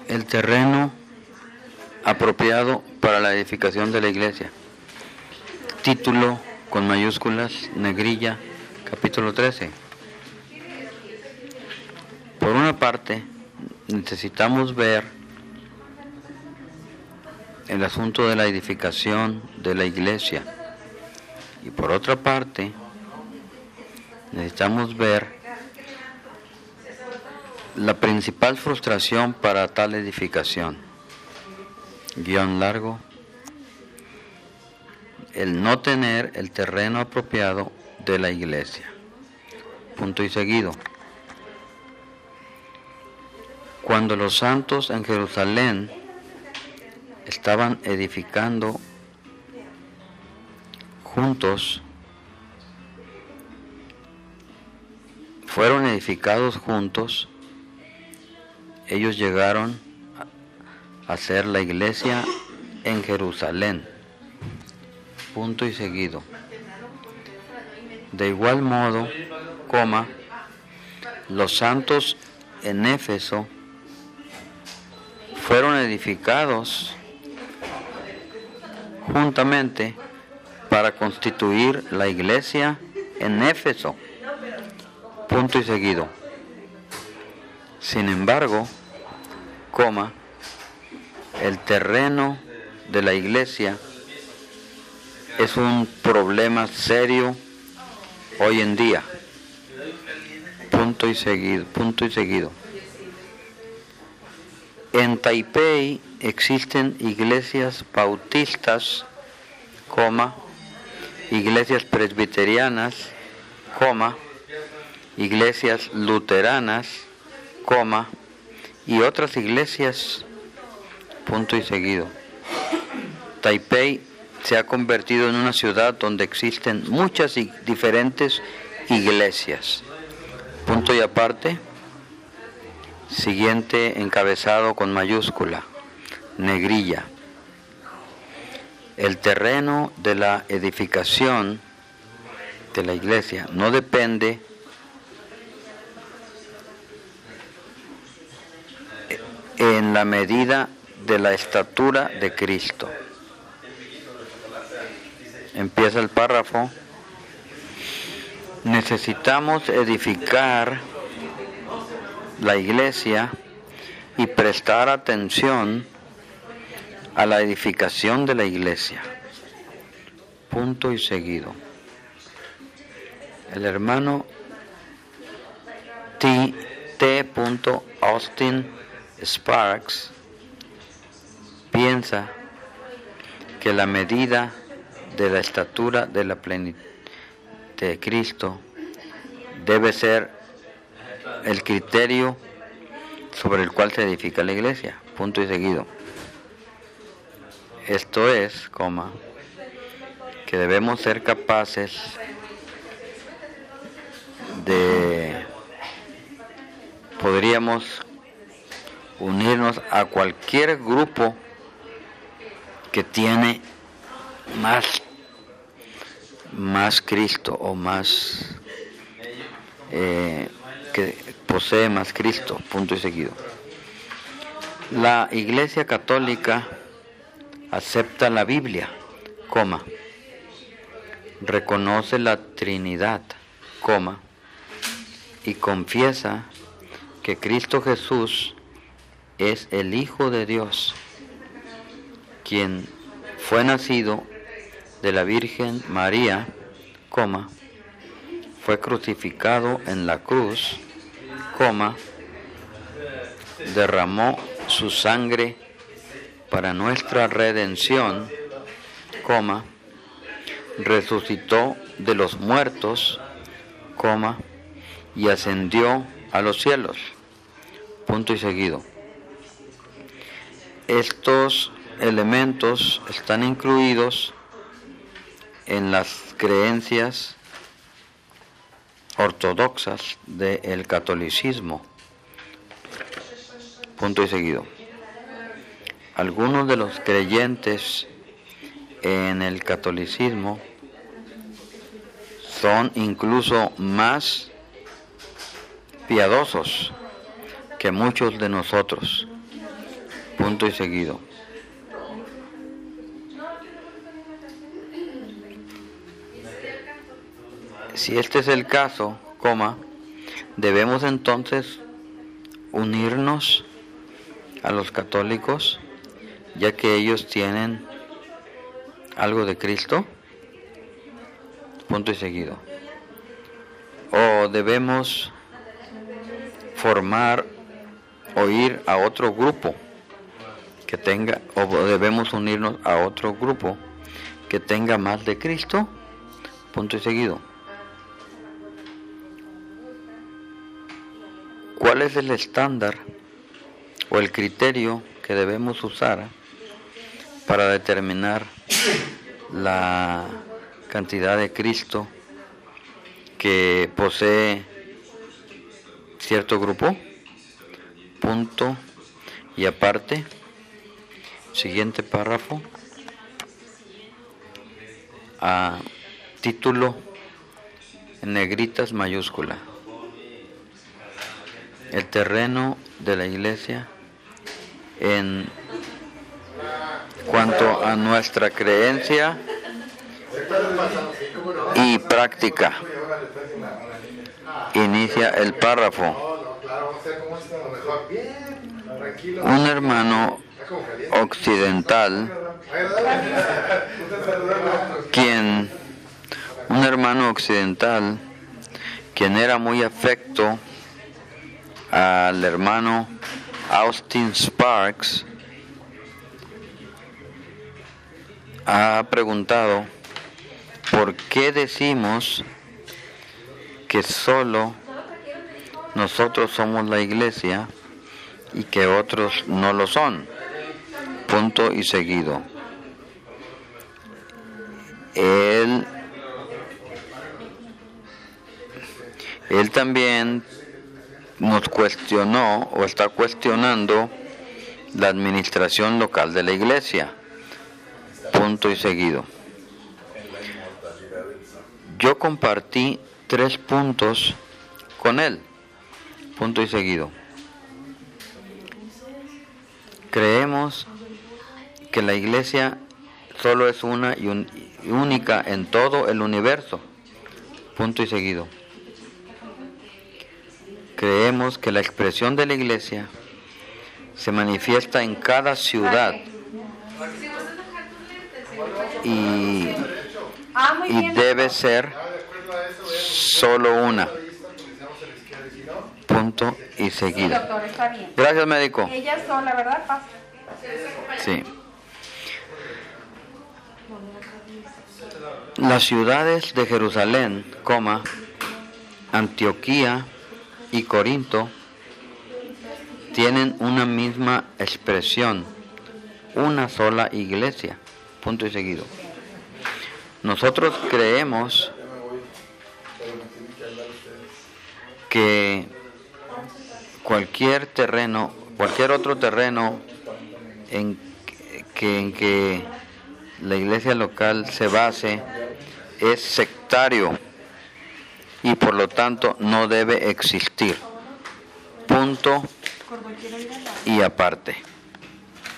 El terreno apropiado para la edificación de la iglesia. Título con mayúsculas, negrilla, capítulo 13. Por una parte, necesitamos ver el asunto de la edificación de la iglesia. Y por otra parte, necesitamos ver la principal frustración para tal edificación. Guión largo. El no tener el terreno apropiado de la iglesia. Punto y seguido. Cuando los santos en Jerusalén estaban edificando juntos, fueron edificados juntos, ellos llegaron a ser la iglesia en Jerusalén. Punto y seguido. De igual modo, los santos en Éfeso fueron edificados juntamente para constituir la iglesia en Éfeso. Punto y seguido. Sin embargo, el terreno de la iglesia es un problema serio hoy en día. Punto y seguido. En Taipei existen iglesias bautistas, iglesias presbiterianas, iglesias luteranas, y otras iglesias. Punto y seguido. Taipei se ha convertido en una ciudad donde existen muchas diferentes iglesias. Punto y aparte. Siguiente encabezado con mayúscula, negrilla. El terreno de la edificación de la iglesia no depende en la medida de la estatura de Cristo. Empieza el párrafo. Necesitamos edificar la iglesia y prestar atención a la edificación de la iglesia. Punto y seguido. El hermano T. Austin Sparks piensa que la medida de la estatura de la plenitud de Cristo debe ser el criterio sobre el cual se edifica la iglesia. Punto y seguido. Esto es, que debemos ser capaces podríamos unirnos a cualquier grupo que tiene más Cristo o más que posee más Cristo. Punto y seguido. La Iglesia Católica acepta la Biblia, reconoce la Trinidad, y confiesa que Cristo Jesús es el Hijo de Dios, quien fue nacido de la Virgen María, fue crucificado en la cruz, derramó su sangre para nuestra redención, resucitó de los muertos, y ascendió a los cielos. Punto y seguido. Estos elementos están incluidos en las creencias ortodoxas del catolicismo. Punto y seguido. Algunos de los creyentes en el catolicismo son incluso más piadosos que muchos de nosotros. punto y seguido. Si este es el caso, coma, debemos entonces unirnos a los católicos, ya que ellos tienen algo de Cristo, punto y seguido. O debemos formar o ir a otro grupo que tenga, o debemos unirnos a otro grupo que tenga más de Cristo, punto y seguido. ¿Cuál es el estándar o el criterio que debemos usar para determinar la cantidad de Cristo que posee cierto grupo? Punto y aparte. Siguiente párrafo. A título en negritas mayúscula. El terreno de la iglesia en cuanto a nuestra creencia y práctica. Inicia el párrafo. Un hermano occidental, quien era muy afecto al hermano Austin Sparks, ha preguntado por qué decimos que solo nosotros somos la iglesia y que otros no lo son. Punto y seguido. Él también nos cuestionó o está cuestionando la administración local de la iglesia. Punto y seguido. Yo compartí 3 puntos con él. Punto y seguido. Creemos que la iglesia solo es una y única en todo el universo. Punto y seguido. Creemos que la expresión de la iglesia se manifiesta en cada ciudad y debe ser solo una. Punto y seguido. Sí, doctor, está bien. Gracias, médico. Ella sola, ¿verdad? Pasa. Sí. Las ciudades de Jerusalén, Antioquía y Corinto tienen una misma expresión, una sola iglesia. Punto y seguido. Nosotros creemos que cualquier otro terreno en que la iglesia local se base es sectario y por lo tanto no debe existir. Punto y aparte.